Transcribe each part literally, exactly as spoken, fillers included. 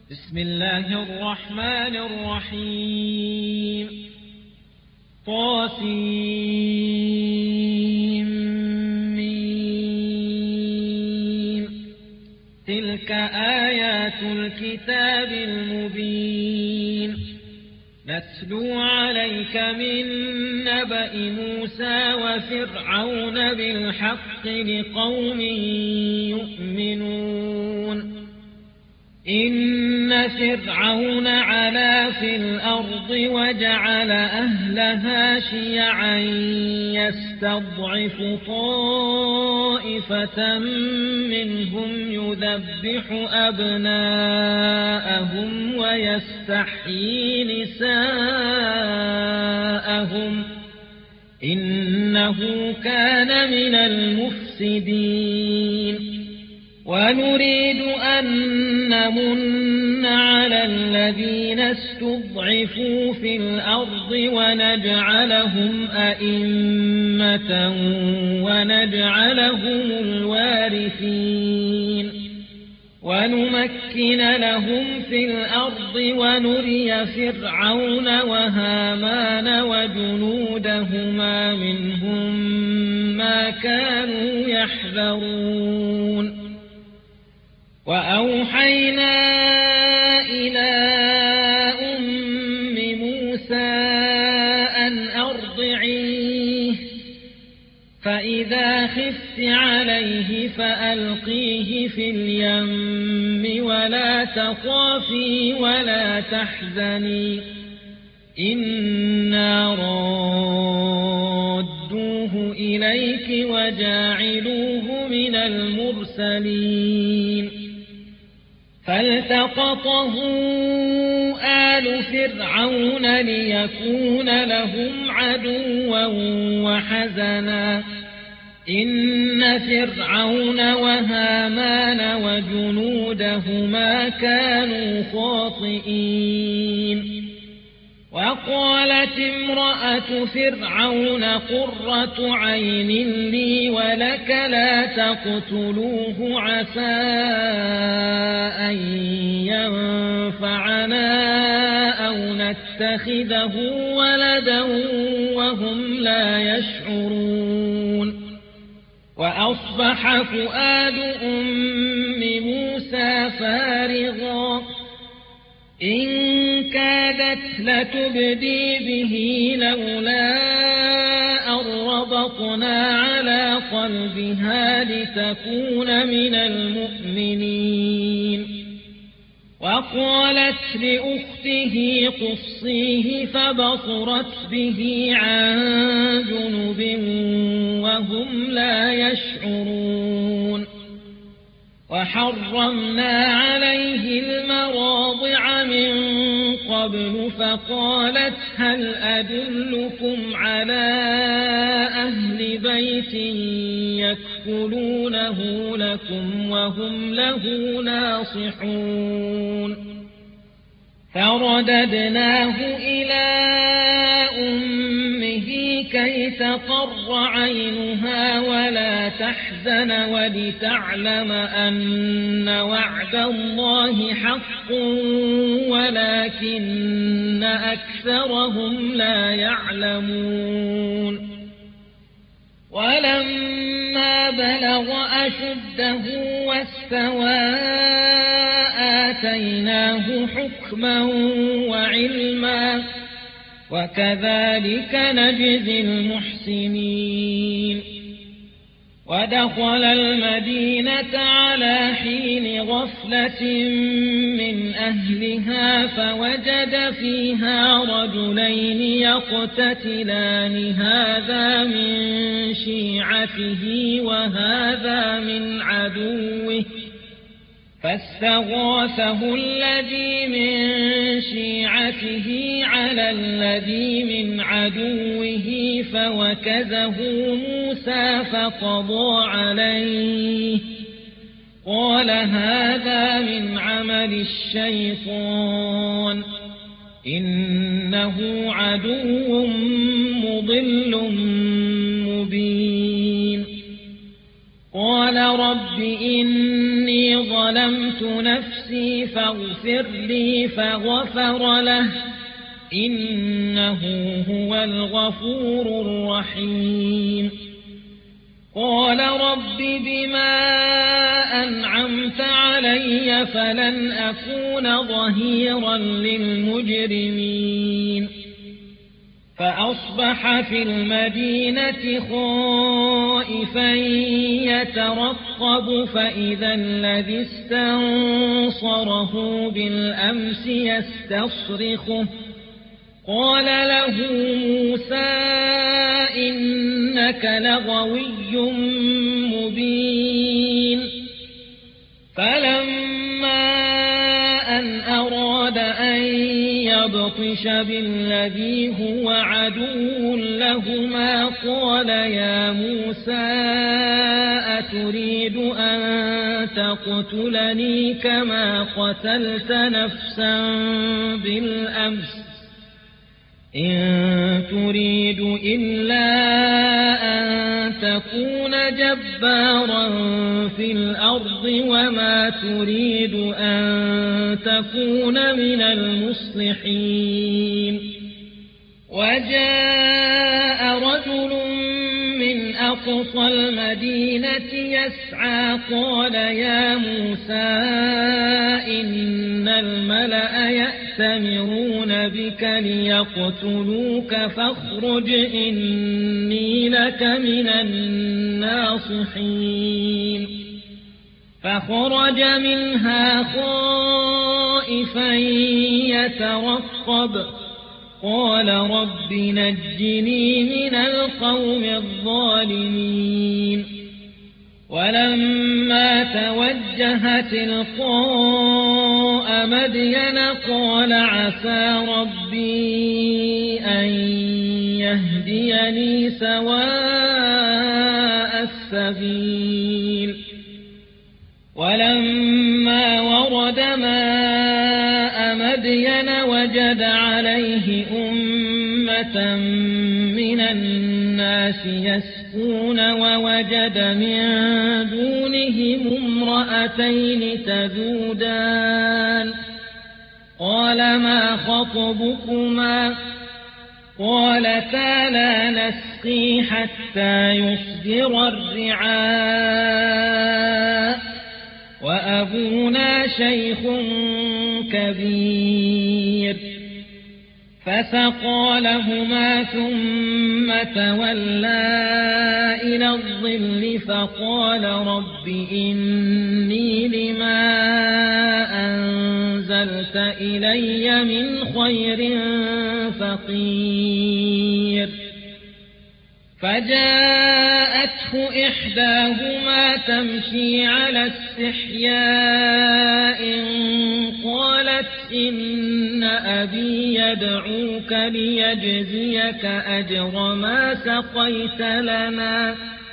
بسم الله الرحمن الرحيم طاسيم تلك آيات الكتاب المبين نتلو عليك من نبأ موسى وفرعون بالحق لقوم يؤمنون إن فرعون علا في الأرض وجعل أهلها شيعا يستضعف طائفة منهم يذبح أبناءهم ويستحيي نساءهم إنه كان من المفسدين ونريد أن نمن على الذين استضعفوا في الأرض ونجعلهم أئمة ونجعلهم الوارثين ونمكن لهم في الأرض ونري فرعون وهامان وجنودهما منهم ما كانوا يحذرون وأوحينا إلى أم موسى أن أرضعيه فإذا خفت عليه فألقيه في اليم ولا تخافي ولا تحزني إنا رادوه إليك وجاعلوه من المرسلين فالتقطه آل فرعون ليكون لهم عدوا وحزنا إن فرعون وهامان وجنودهما كانوا خاطئين وقالت امرأة فرعون قرة عين لي ولك لا تقتلوه عسى أن ينفعنا أو نتخذه ولدا وهم لا يشعرون وأصبح فؤاد أم موسى فارغا إن كادت لتبدي به لولا أن ربطنا على قلبها لتكون من المؤمنين وقالت لأخته قصيه فبصرت به عن جنب وهم لا يشعرون وحرمنا عليه المراضع من قبل فقالت هل أدلكم على أهل بيت يكفلونه لكم وهم له ناصحون فرددناه إلى أمه كي تقر عينها ولا تحزن ولتعلم أن وعد الله حق ولكن أكثرهم لا يعلمون ولما بلغ أشده واستوى آتيناه حكما وعلما وكذلك نجزي المحسنين ودخل المدينة على حين غفلة من أهلها فوجد فيها رجلين يقتتلان هذا من شيعته وهذا من عدوه فاستغاثه الذي من شيعته على الذي من عدوه فوكزه موسى فقضى عليه قال هذا من عمل الشيطان إنه عدو مضل مبين قال رب إني ظلمت نفسي نفسي فاغفر لي فغفر له إنه هو الغفور الرحيم قال رب بما أنعمت علي فلن أكون ظهيرا للمجرمين فأصبح في المدينة خائفا يترقب فإذا الذي استنصره بالأمس يستصرخه قال له موسى إنك لغوي مبين فلما أن أراد أن يبطش بالذي هو عدو لهما قال يا موسى أتريد أن تقتلني كما قتلت نفسا بالأمس إن تريد إلا أن تكون جبارا في الأرض وما تريد أن تكون من المصلحين وجاء رجل من أقصى المدينة يسعى قال يا موسى إن الملأ يأتمرون بك ليقتلوك فاخرج إني لك من الناصحين فخرج منها خائفا يترقب قال رب نجني من القوم الظالمين ولما توجه تلقاء مدين قال عسى ربي أن يهديني سواء السبيل ولما ورد ماء مدين وجد عليه أمة من الناس يسقون ووجد من دونهم امرأتين تذودان قال ما خطبكما قالتا لا نسقي حتى يصدر الرعاء وأبونا شيخ كبير فسقى لهما ثم تولى إلى الظل فقال رب إني لما أنزلت إلي من خير فقير فجاءته إحداهما تمشي على استحياء قالت إن أبي يدعوك ليجزيك أجر ما سقيت لنا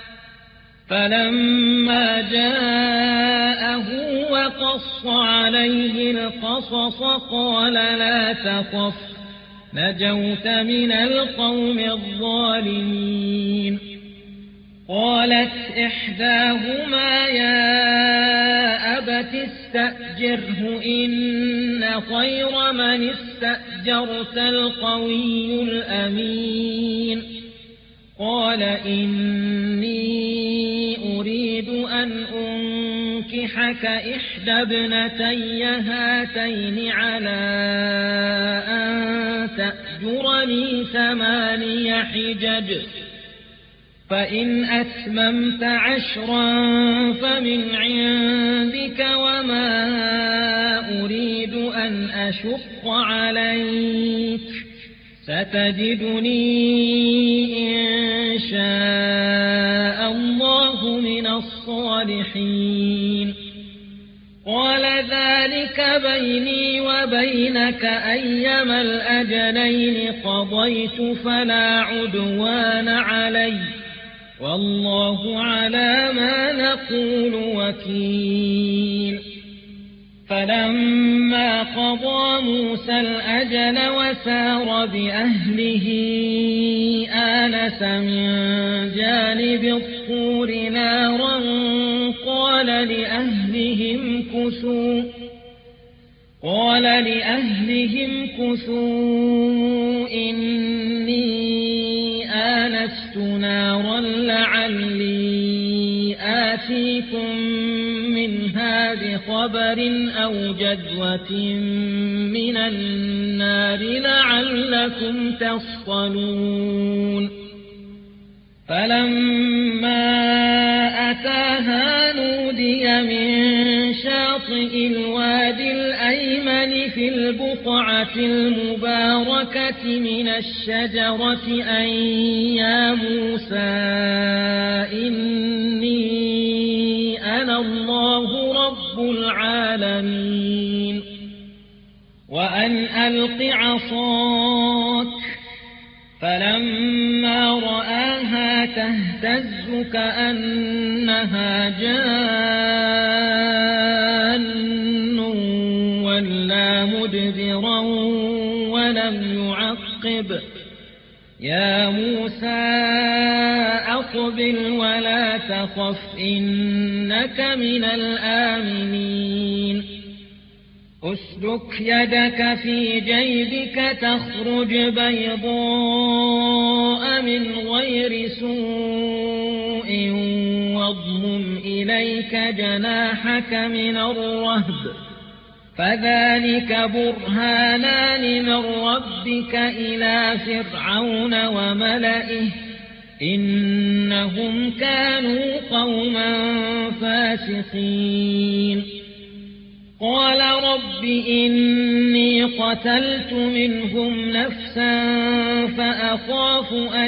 فلما جاءه وقص عليه القصص قال لا تخف نجوت من القوم الظالمين قالت إحداهما يا أبت استأجره إن خير من استأجرت القوي الأمين قال إني أريد أن أنكحك إحدى ابنتي هاتين على أن تأجرني ثماني حجج فإن أتممت عشرا فمن عندك وما أريد أن أشق عليك ستجدني إن شاء الله من الصالحين قال ذلك بيني وبينك أيما الأجلين قضيت فلا عدوان علي والله على ما نقول وكيل فلما قضى موسى الأجل وسار بأهله آنس من جانب الطور نارا قال لأهلهم كثوا قال لأهلهم كثوا إني آنست نارا لعلي آتيكم منها بخبر أو جذوة من النار لعلكم تصطلون فلما أتاها نودي من شاطئ الوادي الأيمن في البقعة المباركة من الشجرة أن يا موسى إني أنا الله رب العالمين وأن ألق عصاك فلما رآها تهتز كأنها جان ولا مدبرا ولم يعقب يا موسى أقبل ولا تخف إنك من الآمنين أسلك يدك في جيبك تخرج بيضاء من غير سوء واضمم إليك جناحك من الرهب فذلك برهانان من ربك إلى فرعون وملئه إنهم كانوا قوما فاسقين قال رب إني قتلت منهم نفسا فأخاف أن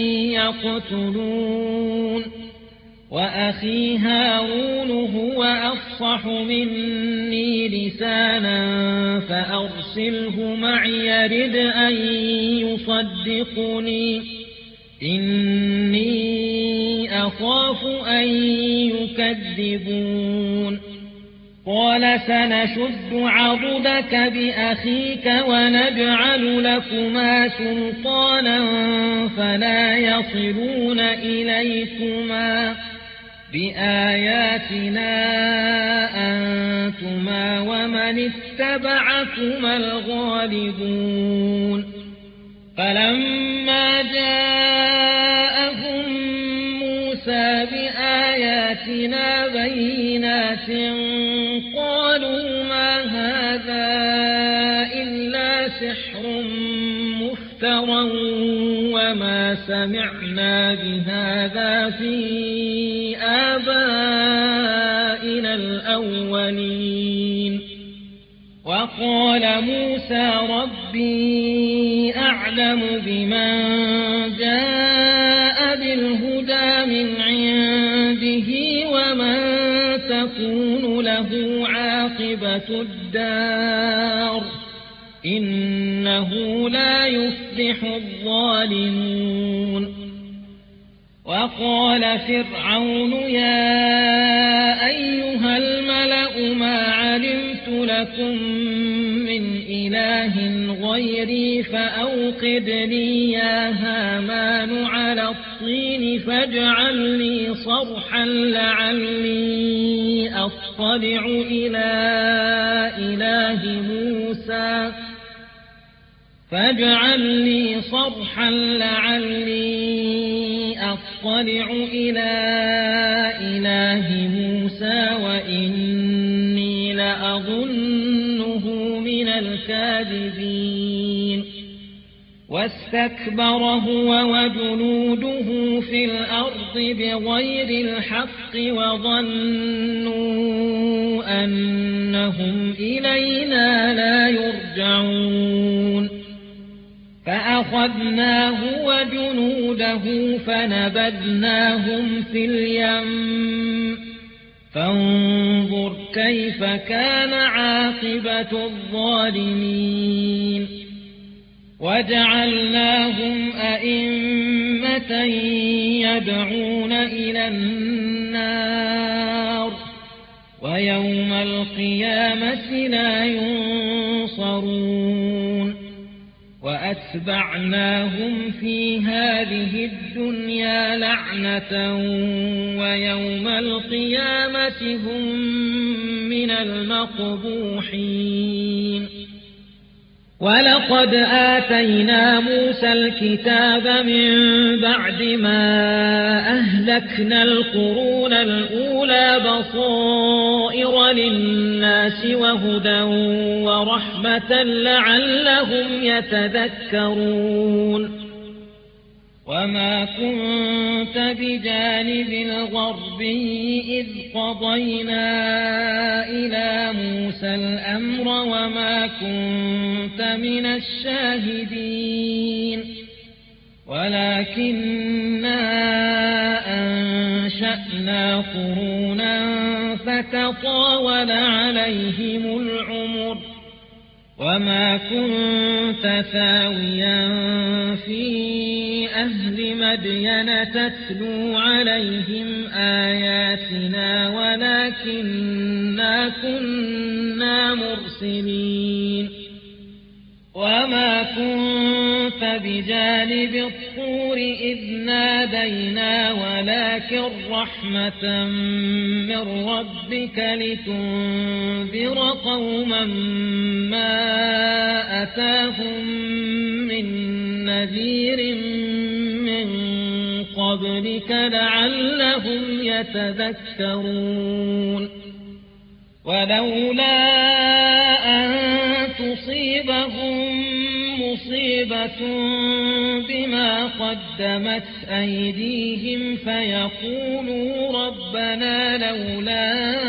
يقتلون وأخي هارون هو أفصح مني لسانا فأرسله معي يرد أن يصدقني إني أخاف أن يكذبون قال سنشد عضدك بأخيك ونجعل لكما سلطانا فلا يصلون إليكما بآياتنا أنتما ومن اتبعكما الغالبون فلما جاءهم موسى بآياتنا بينات قالوا ما هذا إلا سحر مفترى وما سمعنا بهذا في آبائنا الأولين وقال موسى ربي أعلم بمن جاء بالهدى من عنده ومن تكون له عاقبة الدار إنه لا يفلح الظالمون وقال فرعون يا أيها الملأ ما علمت لكم من إله غيري فأوقد لي يا هامان على الطين فاجعل لي صرحا لعلي أطلع إلى إله موسى فاجعل لي صرحا لعلي أطلع إلى إله موسى وإني لأظنه من الكاذبين واستكبر هو وجنوده في الأرض بغير الحق وظنوا أنهم إلينا لا يرجعون فأخذناه وجنوده فنبذناهم في اليم فانظر كيف كان عاقبة الظالمين وجعلناهم أئمة يدعون إلى النار ويوم القيامة لا ينصرون وأتبعناهم في هذه الدنيا لعنة ويوم القيامة هم من المقبوحين ولقد آتينا موسى الكتاب من بعد ما أهلكنا القرون الأولى بصائر للناس وهدى ورحمة لعلهم يتذكرون وما كنت بجانب الغربي إذ قضينا إلى موسى الأمر وما كنت من الشاهدين ولكننا أنشأنا قرونا فتطاول عليهم العمر وما كنت ثاويا في أهل مدين تتلو عليهم آياتنا ولكننا كنا مرسلين وما كنت بجانب الطور إذ نادينا ولكن رحمة من ربك لتنذر قوما ما أتاهم من نذير من قبلك لعلهم يتذكرون ولولا أن تصيبهم مصيبة بما قدمت أيديهم فيقولوا ربنا لولا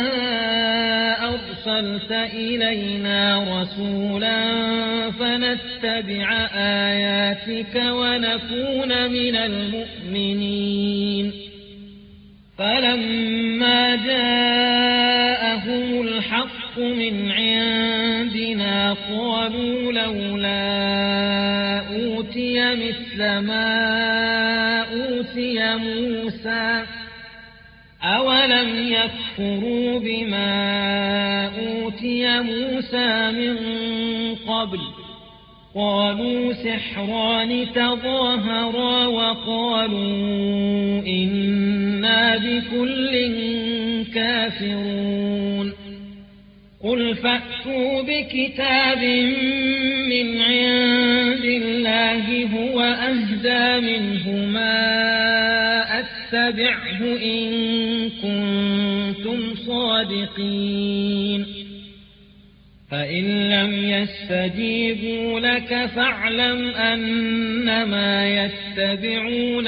أرسلت إلينا رسولا فنتبع آياتك ونكون من المؤمنين فلما جاءهم الحق من عندنا قالوا لولا أوتي مثل ما أوتي موسى أولم يكفروا بما أوتي موسى من قبل قالوا سحران تظاهرا وقالوا إنا بكل كافرون قل فأتوا بكتاب من عند الله هو أهدى منهما أتبعه إن كنتم صادقين فإن لم يستجيبوا لك فاعلم أنما يتبعون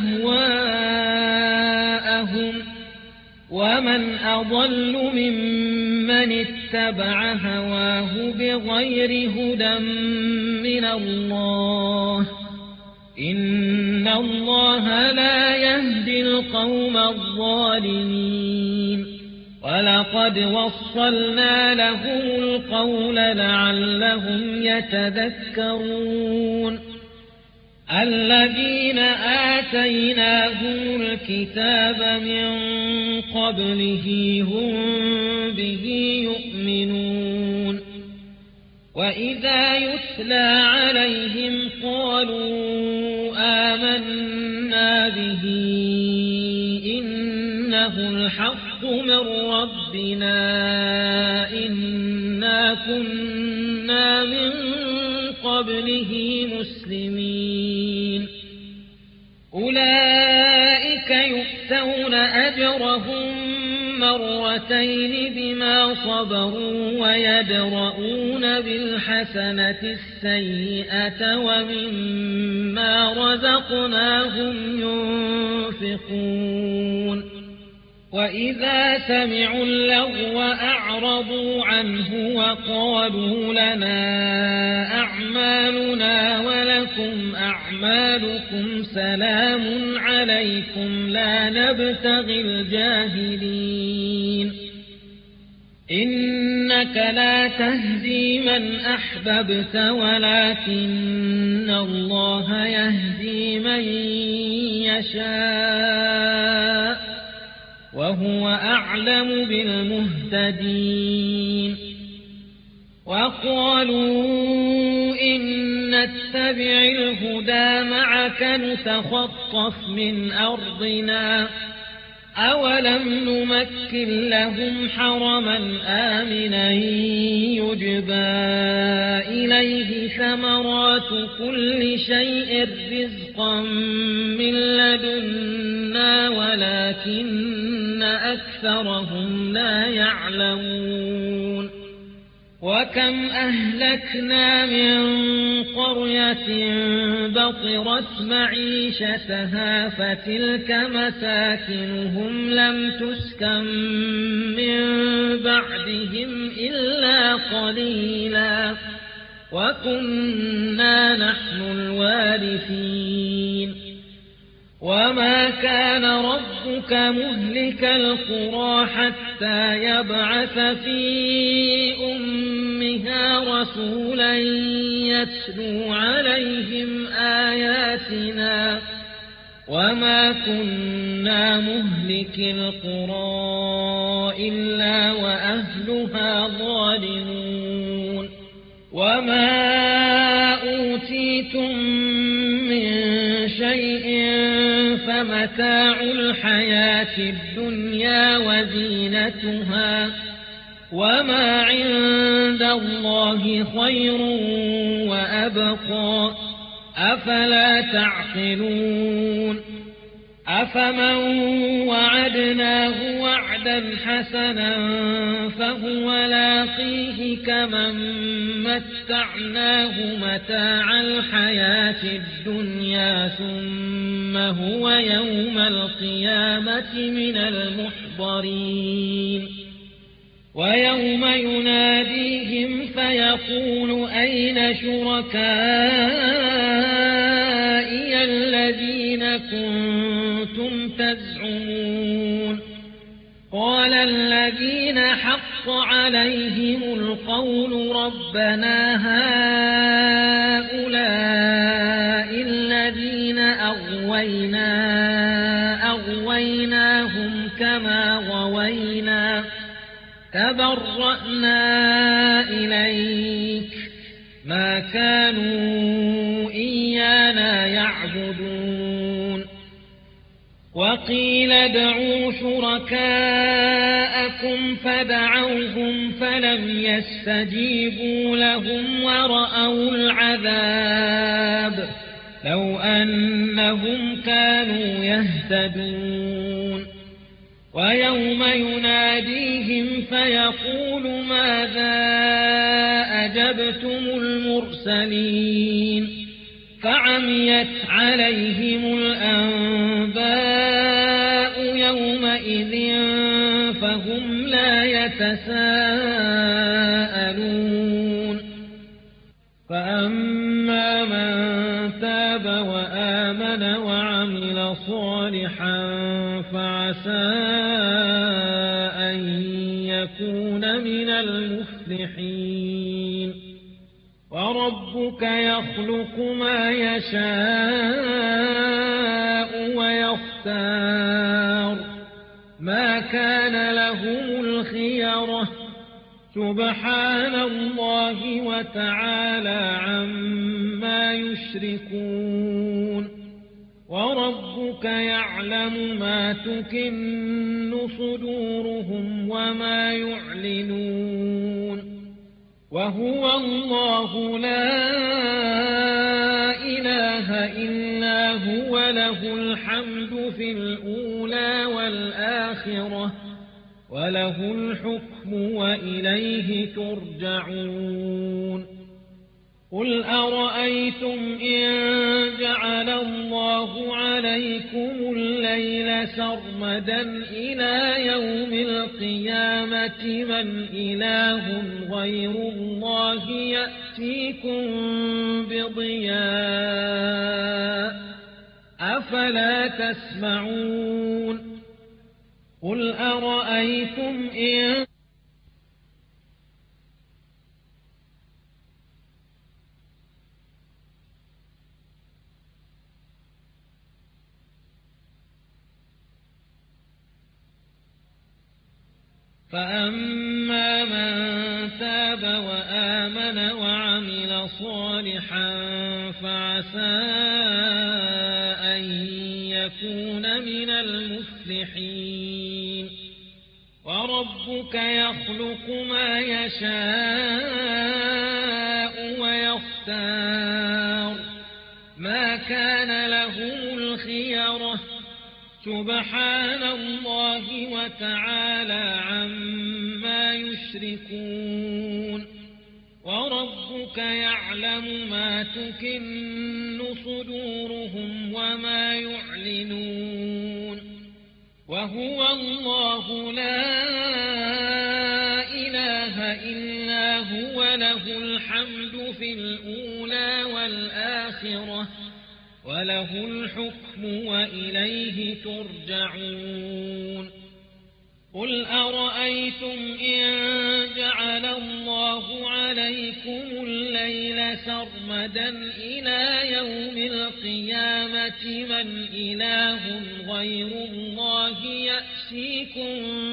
أهواءهم ومن أضل ممن اتبع هواه بغير هدى من الله إن الله لا يهدي القوم الظالمين ولقد وصلنا لهم القول لعلهم يتذكرون الذين آتيناهم الكتاب من قبله هم به يؤمنون وإذا يتلى عليهم قالوا آمنا به إنه الحق من ربنا إنا كنا من قبله مسلمين أولئك يؤتون أجرهم مرتين بما صبروا ويدرؤون بالحسنة السيئة ومما رزقناهم ينفقون وإذا سمعوا اللغو أعرضوا عنه وقالوا لنا أعمالنا ولكم أعمالكم سلام عليكم لا نبتغي الجاهلين إنك لا تهدي من أحببت ولكن الله يهدي من يشاء وهو أعلم بالمهتدين وقالوا إن نتبع الهدى معك نتخطف من أرضنا أولم نمكن لهم حرما آمنا يجبى إليه ثمرات كل شيء رزقا من لدنا ولكن أكثرهم لا يعلمون وكم أهلكنا من قرية بطرت معيشتها فتلك مساكنهم لم تسكن من بعدهم إلا قليلا وكنا نحن الوارثين وما كان ربك مهلك القرى حتى يبعث في أمها رسولا يتلو عليهم آياتنا وما كنا مهلك القرى إلا وأهلها ظالمون وما أوتيتم من شيء فمتاع الحياة الدنيا وزينتها وما عند الله خير وأبقى أفلا تعقلون أفمن وعدناه وعدا حسنا فهو لاقيه كمن متعناه متاع الحياة الدنيا ثم هو يوم القيامة من المحضرين ويوم يناديهم فيقول أين شركائي الذين كنتم تزعمون قال الذين حق عليهم القول ربنا هؤلاء الذين أغوينا أغويناهم كما غوينا تبرأنا إليك ما كانوا إيانا يعبدون وقيل ادعوا شركاءكم فدعوهم فلم يستجيبوا لهم ورأوا العذاب لو أنهم كانوا يهتدون ويوم يناديهم فيقول ماذا أجبتم المرسلين فعميت عليهم الأنباء يومئذ فهم لا يتساءلون فأما من تاب وآمن وعمل صالحا فعسى أن يكون من المفلحين وربك يخلق ما يشاء ويختار ما كان لهم الخيرة سبحان الله وتعالى عما يشركون وربك يعلم ما تكن صدورهم وما يعلنون وهو الله لا إله إلا هو له الحمد في الأولى والآخرة وله الحكم وإليه ترجعون قل أرأيتم إن جعل الله عليكم الليل سرمدا إلى يوم القيامة من إله غير الله يأتيكم بضياء أفلا تسمعون قل أرأيتم إن فأما من تاب وآمن وعمل صالحا فعسى أن يكون من المفلحين وربك يخلق ما يشاء ويختار ما كان لهم الخيرة سبحان الله وتعالى عما يشركون وربك يعلم ما تكن صدورهم وما يعلنون وهو الله لا إله إلا هو له الحمد في الأولى والآخرة وله الحكم وإليه ترجعون قل أرأيتم إن جعل الله عليكم الليل سرمدا إلى يوم القيامة من إله غير الله يأتيكم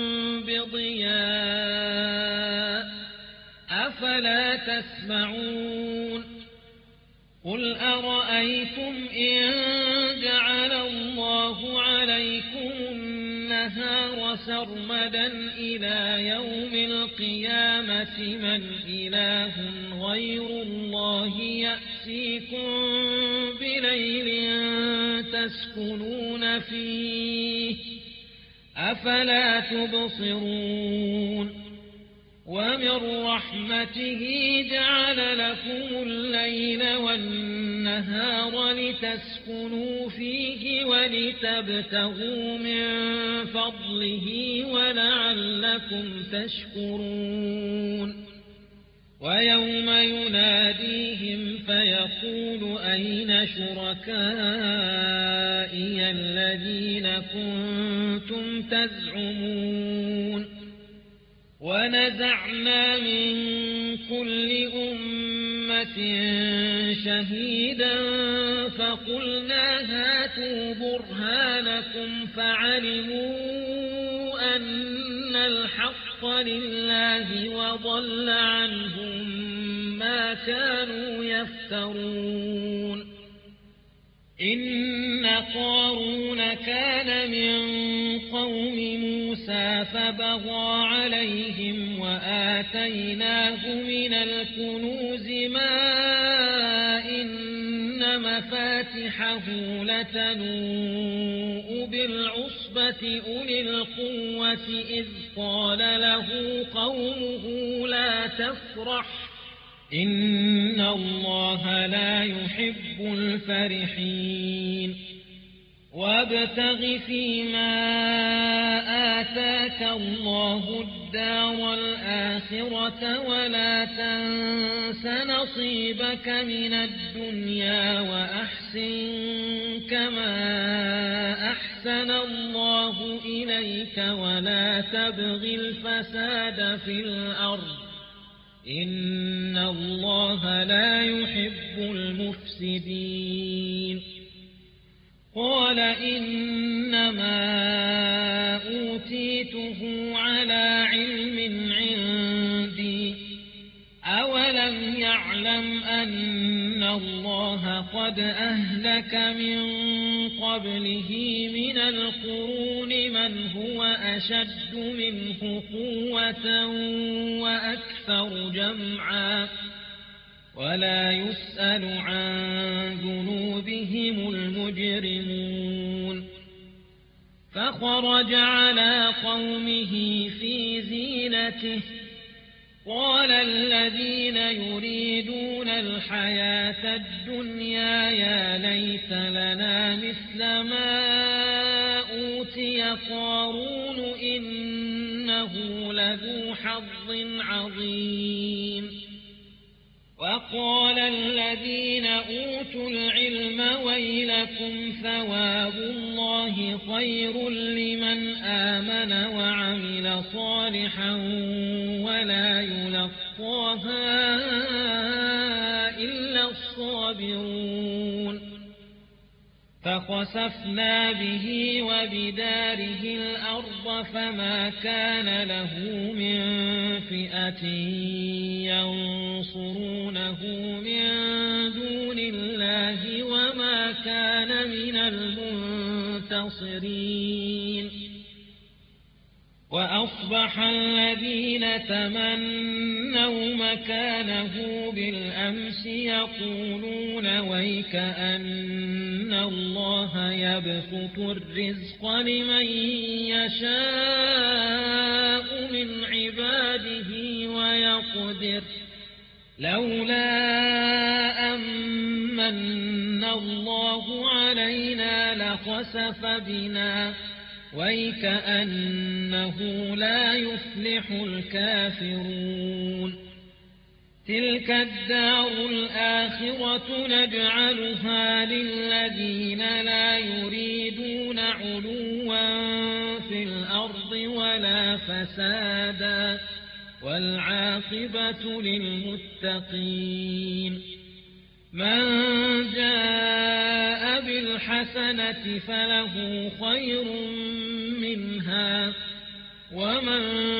بضياء أفلا تسمعون قل أرأيتم إن جعل الله عليكم النهار سرمدا إلى يوم القيامة من إله غير الله يأتيكم بليل تسكنون فيه أفلا تبصرون ومن رحمته جعل لكم الليل والنهار لتسكنوا فيه ولتبتغوا من فضله ولعلكم تشكرون ويوم يناديهم فيقول أين شركائي الذين كنتم تزعمون ونزعنا من كل أمة شهيدا فقلنا هاتوا برهانكم فعلموا أن الحق لله وضل عنهم ما كانوا يفترون إن قارون كان من قوم موسى فبغى عليهم وآتيناه من الكنوز ما إن مفاتحه لتنوء بالعصبة أولي القوة إذ قال له قومه لا تفرح إن الله لا يحب الفرحين وابتغ فيما آتاك الله الدار الآخرة ولا تنس نصيبك من الدنيا وأحسن كما أحسن الله إليك ولا تبغ الفساد في الأرض إن الله لا يحب المفسدين قال إنما أوتيته على علم عندي أولم يعلم أن الله قد أهلك من قبله من القرون من هو أشد منه قوة وأكثر جمعا ولا يسأل عن ذنوبهم المجرمون فخرج على قومه في زينته قال الذين يريدون الحياة الدنيا يا ليت لنا مثل ما أوتي قارون إنه لذو حظ عظيم وقال الذين أوتوا العلم ويلكم ثواب الله خير لمن آمن وعمل صالحا ولا يلقاها إلا الصابرون فخسفنا به وبداره الأرض فما كان له من فئة ينصرونه من دون الله وما كان من المنتصرين. وأصبح الذين تمنوا مكانه بالأمس يقولون ويك أن الله يبسط الرزق لمن يشاء من عباده ويقدر لولا أمن الله علينا لخسف بنا ويكأنه لا يفلح الكافرون. تلك الدار الآخرة نجعلها للذين لا يريدون علوا في الأرض ولا فسادا والعاقبة للمتقين. من جاء بالحسنة فله خير منها ومن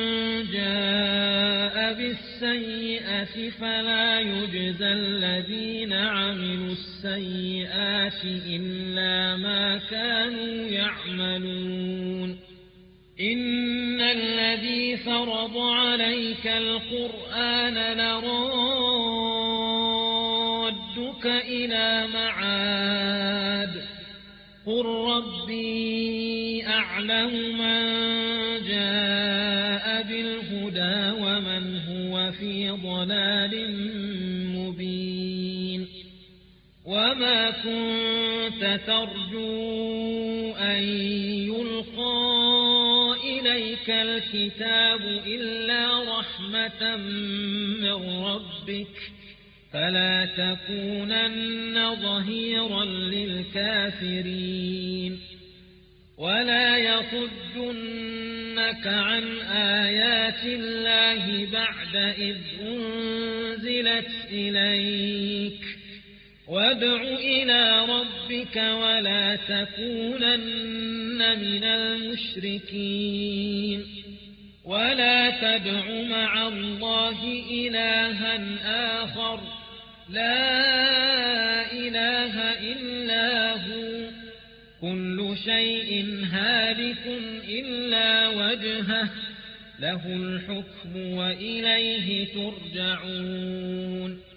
جاء بالسيئة فلا يجزى الذين عملوا السيئات إلا ما كانوا يعملون. إن الذي فرض عليك القرآن لرادك إلى معاد قل ربي أعلم من جاء بالهدى ومن هو في ضلال مبين. وما كنت ترجو أن يلقى إليك الكتاب إلا رحمة من ربك فلا تكونن ظهيرا للكافرين. ولا يصدنك عن آيات الله بعد إذ أنزلت إليك وادع إلى ربك ولا تكونن من المشركين. ولا تدع مع الله إلها آخر لا إله إلا هو كل شيء هالك إلا وجهه له الحكم وإليه ترجعون.